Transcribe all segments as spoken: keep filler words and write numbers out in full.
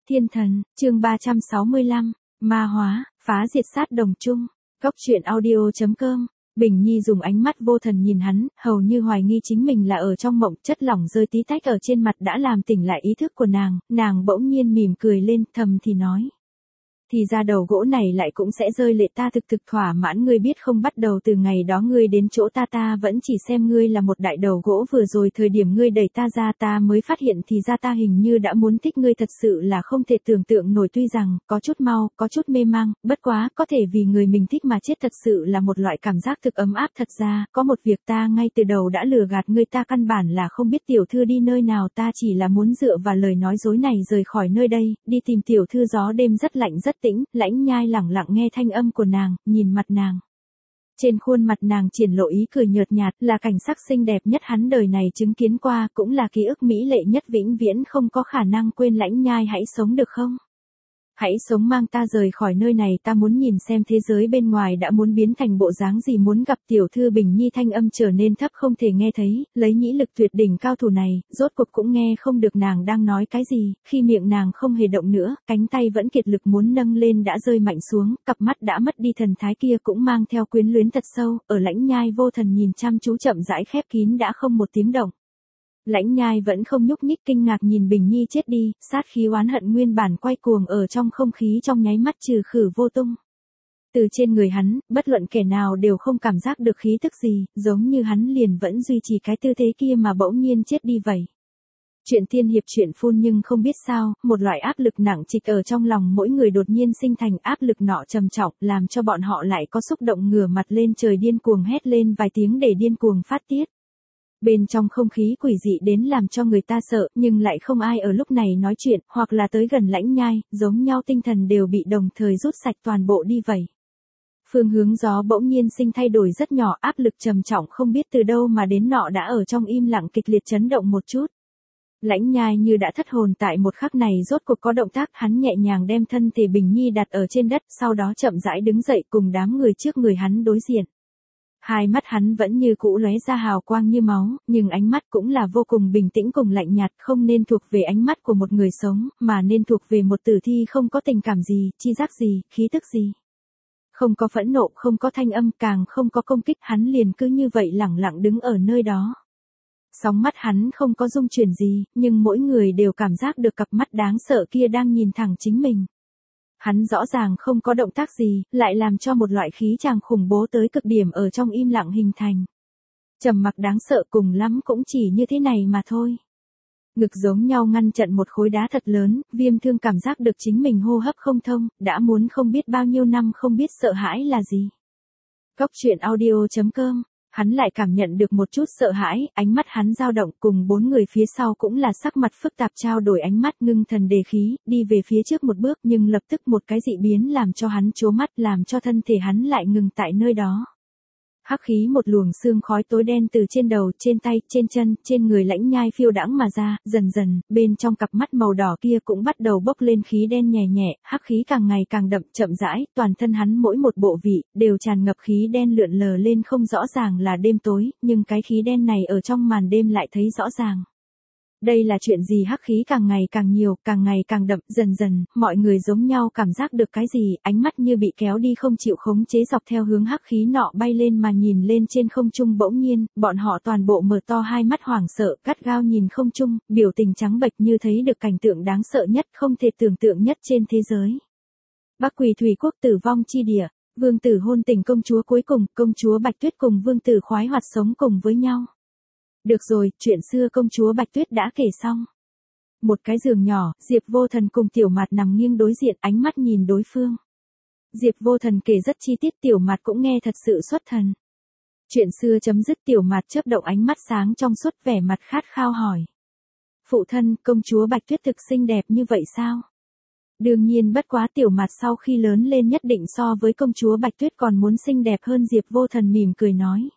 Thiên thần, chương ba trăm sáu mươi lăm, ma hóa, phá diệt sát đồng chung. Góc truyện audio chấm com. Bình Nhi dùng ánh mắt vô thần nhìn hắn, hầu như hoài nghi chính mình là ở trong mộng, chất lỏng rơi tí tách ở trên mặt đã làm tỉnh lại ý thức của nàng, nàng bỗng nhiên mỉm cười lên, thầm thì nói. Thì ra đầu gỗ này lại cũng sẽ rơi lệ, ta thực thực thỏa mãn, ngươi biết không, bắt đầu từ ngày đó ngươi đến chỗ ta ta vẫn chỉ xem ngươi là một đại đầu gỗ, vừa rồi thời điểm ngươi đẩy ta ra ta mới phát hiện thì ra ta hình như đã muốn thích ngươi, thật sự là không thể tưởng tượng nổi, tuy rằng có chút mau, có chút mê mang, bất quá có thể vì người mình thích mà chết, thật sự là một loại cảm giác thực ấm áp. Thật ra, có một việc ta ngay từ đầu đã lừa gạt ngươi, ta căn bản là không biết tiểu thư đi nơi nào, ta chỉ là muốn dựa vào lời nói dối này rời khỏi nơi đây, đi tìm tiểu thư. Gió đêm rất lạnh rất tĩnh, Lãnh Nhai lẳng lặng nghe thanh âm của nàng, nhìn mặt nàng. Trên khuôn mặt nàng triển lộ ý cười nhợt nhạt, là cảnh sắc xinh đẹp nhất hắn đời này chứng kiến qua, cũng là ký ức mỹ lệ nhất vĩnh viễn không có khả năng quên. Lãnh Nhai, hãy sống được không? Hãy sống, mang ta rời khỏi nơi này, ta muốn nhìn xem thế giới bên ngoài đã muốn biến thành bộ dáng gì, muốn gặp tiểu thư. Bình Nhi thanh âm trở nên thấp không thể nghe thấy, lấy nhĩ lực tuyệt đỉnh cao thủ này, rốt cuộc cũng nghe không được nàng đang nói cái gì, khi miệng nàng không hề động nữa, cánh tay vẫn kiệt lực muốn nâng lên đã rơi mạnh xuống, cặp mắt đã mất đi thần thái kia cũng mang theo quyến luyến thật sâu, ở Lãnh Nhai vô thần nhìn chăm chú chậm rãi khép kín đã không một tiếng động. Lãnh Nhai vẫn không nhúc nhích, kinh ngạc nhìn Bình Nhi chết đi, sát khí oán hận nguyên bản quay cuồng ở trong không khí trong nháy mắt trừ khử vô tung. Từ trên người hắn, bất luận kẻ nào đều không cảm giác được khí tức gì, giống như hắn liền vẫn duy trì cái tư thế kia mà bỗng nhiên chết đi vậy. Chuyện tiên hiệp chuyện phun, nhưng không biết sao, một loại áp lực nặng trịch ở trong lòng mỗi người đột nhiên sinh thành, áp lực nọ trầm trọng, làm cho bọn họ lại có xúc động ngửa mặt lên trời điên cuồng hét lên vài tiếng để điên cuồng phát tiết. Bên trong không khí quỷ dị đến làm cho người ta sợ, nhưng lại không ai ở lúc này nói chuyện, hoặc là tới gần Lãnh Nhai, giống nhau tinh thần đều bị đồng thời rút sạch toàn bộ đi vậy. Phương hướng gió bỗng nhiên sinh thay đổi rất nhỏ, áp lực trầm trọng không biết từ đâu mà đến nọ đã ở trong im lặng kịch liệt chấn động một chút. Lãnh Nhai như đã thất hồn, tại một khắc này rốt cuộc có động tác, hắn nhẹ nhàng đem thân thể Bình Nhi đặt ở trên đất, sau đó chậm rãi đứng dậy cùng đám người trước người hắn đối diện. Hai mắt hắn vẫn như cũ lóe ra hào quang như máu, nhưng ánh mắt cũng là vô cùng bình tĩnh cùng lạnh nhạt, không nên thuộc về ánh mắt của một người sống, mà nên thuộc về một tử thi, không có tình cảm gì, chi giác gì, khí tức gì. Không có phẫn nộ, không có thanh âm, càng không có công kích, hắn liền cứ như vậy lẳng lặng đứng ở nơi đó. Sóng mắt hắn không có rung chuyển gì, nhưng mỗi người đều cảm giác được cặp mắt đáng sợ kia đang nhìn thẳng chính mình. Hắn rõ ràng không có động tác gì, lại làm cho một loại khí tràng khủng bố tới cực điểm ở trong im lặng hình thành. Trầm mặc đáng sợ, cùng lắm cũng chỉ như thế này mà thôi. Ngực giống nhau ngăn chặn một khối đá thật lớn, Viêm Thương cảm giác được chính mình hô hấp không thông, đã muốn không biết bao nhiêu năm không biết sợ hãi là gì. Góc truyện audio chấm com. Hắn lại cảm nhận được một chút sợ hãi, ánh mắt hắn dao động, cùng bốn người phía sau cũng là sắc mặt phức tạp trao đổi ánh mắt, ngưng thần đề khí, đi về phía trước một bước, nhưng lập tức một cái dị biến làm cho hắn trố mắt, làm cho thân thể hắn lại ngừng tại nơi đó. Hắc khí một luồng sương khói tối đen từ trên đầu, trên tay, trên chân, trên người Lãnh Nhai phiêu đãng mà ra, dần dần, bên trong cặp mắt màu đỏ kia cũng bắt đầu bốc lên khí đen nhẹ nhẹ, hắc khí càng ngày càng đậm, chậm rãi, toàn thân hắn mỗi một bộ vị, đều tràn ngập khí đen lượn lờ lên, không rõ ràng là đêm tối, nhưng cái khí đen này ở trong màn đêm lại thấy rõ ràng. Đây là chuyện gì? Hắc khí càng ngày càng nhiều, càng ngày càng đậm, dần dần, mọi người giống nhau cảm giác được cái gì, ánh mắt như bị kéo đi không chịu khống chế dọc theo hướng hắc khí nọ bay lên mà nhìn lên trên không trung. Bỗng nhiên, bọn họ toàn bộ mở to hai mắt hoảng sợ, gắt gao nhìn không trung, biểu tình trắng bệch như thấy được cảnh tượng đáng sợ nhất, không thể tưởng tượng nhất trên thế giới. Bắc Quỳ Thủy Quốc tử vong chi địa, vương tử hôn tình công chúa cuối cùng, công chúa Bạch Tuyết cùng vương tử khoái hoạt sống cùng với nhau. Được rồi, chuyện xưa công chúa Bạch Tuyết đã kể xong. Một cái giường nhỏ, Diệp Vô Thần cùng Tiểu Mạt nằm nghiêng đối diện, ánh mắt nhìn đối phương. Diệp Vô Thần kể rất chi tiết, Tiểu Mạt cũng nghe thật sự xuất thần. Chuyện xưa chấm dứt, Tiểu Mạt chớp động ánh mắt sáng trong suốt, vẻ mặt khát khao hỏi. Phụ thân, công chúa Bạch Tuyết thực xinh đẹp như vậy sao? Đương nhiên, bất quá Tiểu Mạt sau khi lớn lên nhất định so với công chúa Bạch Tuyết còn muốn xinh đẹp hơn. Diệp Vô Thần mỉm cười nói.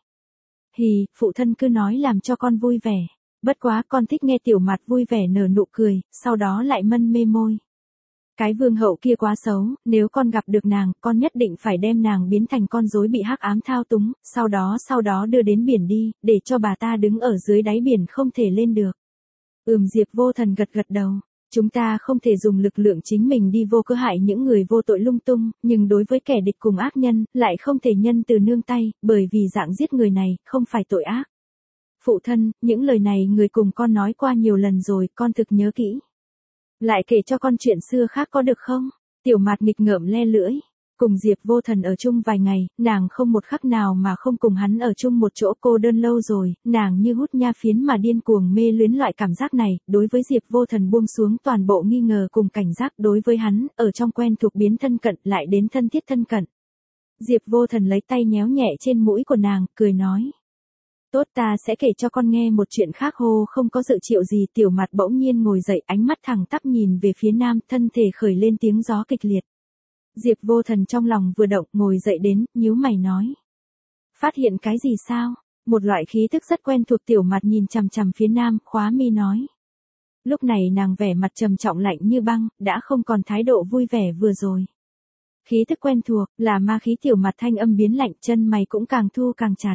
Hì, phụ thân cứ nói làm cho con vui vẻ. Bất quá con thích nghe Tiểu Mạt vui vẻ nở nụ cười, sau đó lại mân mê môi. Cái vương hậu kia quá xấu, nếu con gặp được nàng, con nhất định phải đem nàng biến thành con rối bị hắc ám thao túng, sau đó sau đó đưa đến biển đi, để cho bà ta đứng ở dưới đáy biển không thể lên được. Ừm, Diệp Vô Thần gật gật đầu. Chúng ta không thể dùng lực lượng chính mình đi vô cớ hại những người vô tội lung tung, nhưng đối với kẻ địch cùng ác nhân, lại không thể nhân từ nương tay, bởi vì dạng giết người này, không phải tội ác. Phụ thân, những lời này người cùng con nói qua nhiều lần rồi, con thực nhớ kỹ. Lại kể cho con chuyện xưa khác có được không? Tiểu Mạt nghịch ngợm le lưỡi. Cùng Diệp Vô Thần ở chung vài ngày, nàng không một khắc nào mà không cùng hắn ở chung một chỗ, cô đơn lâu rồi, nàng như hút nha phiến mà điên cuồng mê luyến loại cảm giác này, đối với Diệp Vô Thần buông xuống toàn bộ nghi ngờ cùng cảnh giác, đối với hắn, ở trong quen thuộc biến thân cận lại đến thân thiết thân cận. Diệp Vô Thần lấy tay nhéo nhẹ trên mũi của nàng, cười nói. Tốt, ta sẽ kể cho con nghe một chuyện khác. Hô, không có dự triệu gì. Tiểu Mạt bỗng nhiên ngồi dậy, ánh mắt thẳng tắp nhìn về phía nam, thân thể khởi lên tiếng gió kịch liệt. Diệp Vô Thần trong lòng vừa động, ngồi dậy đến, nhíu mày nói. Phát hiện cái gì sao? Một loại khí tức rất quen thuộc. Tiểu Mạt nhìn chằm chằm phía nam, khóa mi nói. Lúc này nàng vẻ mặt trầm trọng lạnh như băng, đã không còn thái độ vui vẻ vừa rồi. Khí tức quen thuộc, là ma khí. Tiểu Mạt thanh âm biến lạnh, chân mày cũng càng thu càng chặt.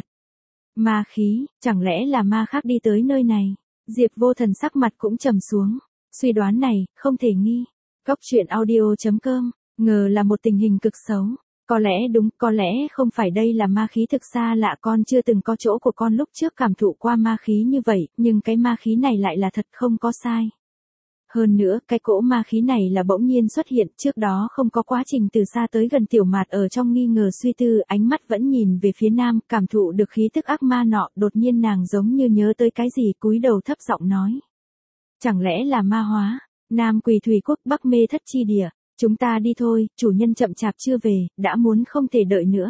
Ma khí, chẳng lẽ là ma khác đi tới nơi này? Diệp Vô Thần sắc mặt cũng trầm xuống. Suy đoán này, không thể nghi. Góc truyện audio chấm com, ngờ là một tình hình cực xấu. Có lẽ đúng, có lẽ không phải, đây là ma khí thực xa lạ, con chưa từng có chỗ của con lúc trước cảm thụ qua ma khí như vậy, nhưng cái ma khí này lại là thật, không có sai. Hơn nữa, cái cỗ ma khí này là bỗng nhiên xuất hiện, trước đó không có quá trình từ xa tới gần. Tiểu Mạt ở trong nghi ngờ suy tư, ánh mắt vẫn nhìn về phía nam, cảm thụ được khí tức ác ma nọ, đột nhiên nàng giống như nhớ tới cái gì, cúi đầu thấp giọng nói. Chẳng lẽ là ma hóa? Nam Quỳ Thủy Quốc, Bắc Mê Thất Chi Địa, chúng ta đi thôi, chủ nhân chậm chạp chưa về, đã muốn không thể đợi nữa.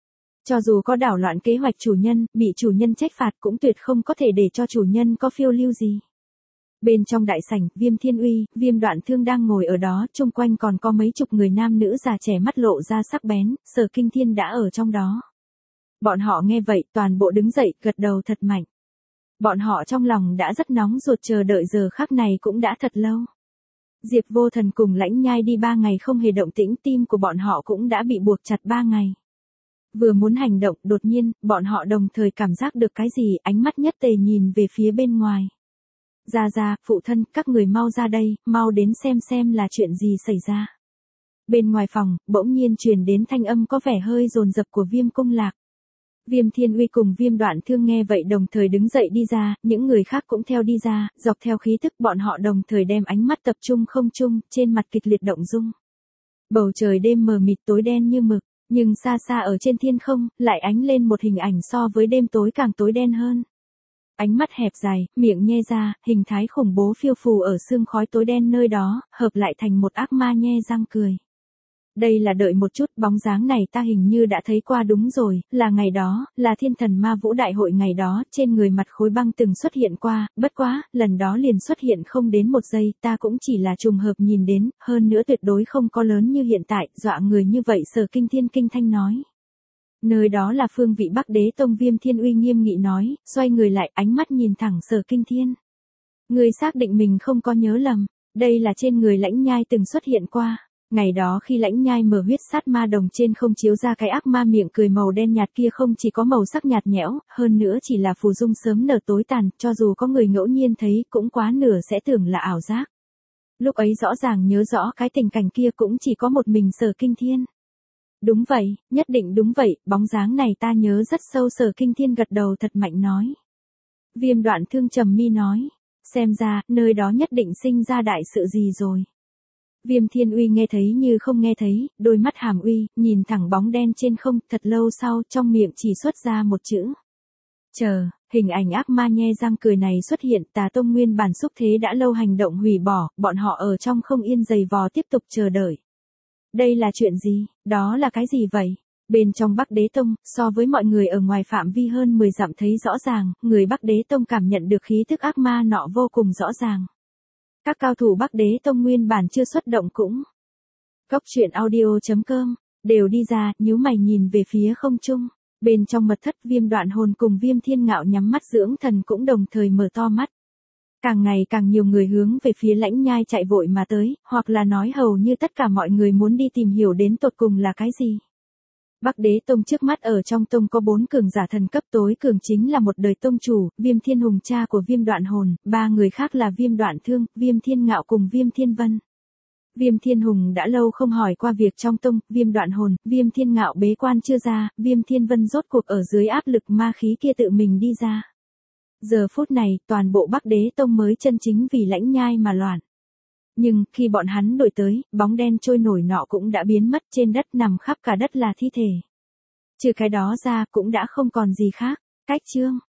Cho dù có đảo loạn kế hoạch chủ nhân, bị chủ nhân trách phạt cũng tuyệt không có thể để cho chủ nhân có phiêu lưu gì. Bên trong đại sảnh, Viêm Thiên Uy, Viêm Đoạn Thương đang ngồi ở đó, chung quanh còn có mấy chục người nam nữ già trẻ, mắt lộ ra sắc bén, Sở Kinh Thiên đã ở trong đó. Bọn họ nghe vậy, toàn bộ đứng dậy, gật đầu thật mạnh. Bọn họ trong lòng đã rất nóng ruột, chờ đợi giờ khắc này cũng đã thật lâu. Diệp Vô Thần cùng Lãnh Nhai đi ba ngày không hề động tĩnh, tim của bọn họ cũng đã bị buộc chặt ba ngày. Vừa muốn hành động, đột nhiên, bọn họ đồng thời cảm giác được cái gì, ánh mắt nhất tề nhìn về phía bên ngoài. Ra ra, phụ thân, các người mau ra đây, mau đến xem xem là chuyện gì xảy ra. Bên ngoài phòng, bỗng nhiên truyền đến thanh âm có vẻ hơi dồn dập của Viêm Cung Lạc. Viêm Thiên Uy cùng Viêm Đoạn Thương nghe vậy đồng thời đứng dậy đi ra, những người khác cũng theo đi ra, dọc theo khí tức bọn họ đồng thời đem ánh mắt tập trung không trung, trên mặt kịch liệt động dung. Bầu trời đêm mờ mịt tối đen như mực, nhưng xa xa ở trên thiên không, lại ánh lên một hình ảnh so với đêm tối càng tối đen hơn. Ánh mắt hẹp dài, miệng nhe ra, hình thái khủng bố phiêu phù ở sương khói tối đen nơi đó, hợp lại thành một ác ma nhe răng cười. Đây là đợi một chút, bóng dáng này ta hình như đã thấy qua, đúng rồi, là ngày đó, là Thiên Thần Ma Vũ Đại Hội ngày đó, trên người mặt khối băng từng xuất hiện qua, bất quá, lần đó liền xuất hiện không đến một giây, ta cũng chỉ là trùng hợp nhìn đến, hơn nữa tuyệt đối không có lớn như hiện tại, dọa người như vậy. Sở Kinh Thiên kinh thanh nói. Nơi đó là phương vị Bắc Đế Tông. Viêm Thiên Uy nghiêm nghị nói, xoay người lại, ánh mắt nhìn thẳng Sở Kinh Thiên. Người xác định mình không có nhớ lầm, đây là trên người Lãnh Nhai từng xuất hiện qua. Ngày đó khi Lãnh Nhai mở huyết sát ma đồng trên không chiếu ra cái ác ma miệng cười màu đen nhạt kia, không chỉ có màu sắc nhạt nhẽo, hơn nữa chỉ là phù dung sớm nở tối tàn, cho dù có người ngẫu nhiên thấy cũng quá nửa sẽ tưởng là ảo giác. Lúc ấy rõ ràng nhớ rõ cái tình cảnh kia cũng chỉ có một mình Sở Kinh Thiên. Đúng vậy, nhất định đúng vậy, bóng dáng này ta nhớ rất sâu. Sở Kinh Thiên gật đầu thật mạnh nói. Viêm Đoạn Thương trầm mi nói, xem ra, nơi đó nhất định sinh ra đại sự gì rồi. Viêm Thiên Uy nghe thấy như không nghe thấy, đôi mắt hàm uy, nhìn thẳng bóng đen trên không, thật lâu sau, trong miệng chỉ xuất ra một chữ. Chờ, hình ảnh ác ma nhe răng cười này xuất hiện, Tà Tông nguyên bản xúc thế đã lâu hành động hủy bỏ, bọn họ ở trong không yên giày vò tiếp tục chờ đợi. Đây là chuyện gì, đó là cái gì vậy? Bên trong Bắc Đế Tông, so với mọi người ở ngoài phạm vi hơn mười dặm thấy rõ ràng, người Bắc Đế Tông cảm nhận được khí tức ác ma nọ vô cùng rõ ràng. Các cao thủ Bắc Đế Tông nguyên bản chưa xuất động cũng. Góc truyện audio chấm com, đều đi ra, nhíu mày nhìn về phía không trung. Bên trong mật thất, Viêm Đoạn Hồn cùng Viêm Thiên Ngạo nhắm mắt dưỡng thần cũng đồng thời mở to mắt. Càng ngày càng nhiều người hướng về phía Lãnh Nhai chạy vội mà tới, hoặc là nói hầu như tất cả mọi người muốn đi tìm hiểu đến tột cùng là cái gì. Bắc Đế Tông trước mắt ở trong tông có bốn cường giả thần cấp, tối cường chính là một đời tông chủ, Viêm Thiên Hùng cha của Viêm Đoạn Hồn, ba người khác là Viêm Đoạn Thương, Viêm Thiên Ngạo cùng Viêm Thiên Vân. Viêm Thiên Hùng đã lâu không hỏi qua việc trong tông, Viêm Đoạn Hồn, Viêm Thiên Ngạo bế quan chưa ra, Viêm Thiên Vân rốt cuộc ở dưới áp lực ma khí kia tự mình đi ra. Giờ phút này, toàn bộ Bắc Đế Tông mới chân chính vì Lãnh Nhai mà loạn. Nhưng, khi bọn hắn đuổi tới, bóng đen trôi nổi nọ cũng đã biến mất, trên đất nằm khắp cả đất là thi thể. Trừ cái đó ra, cũng đã không còn gì khác. Cách chương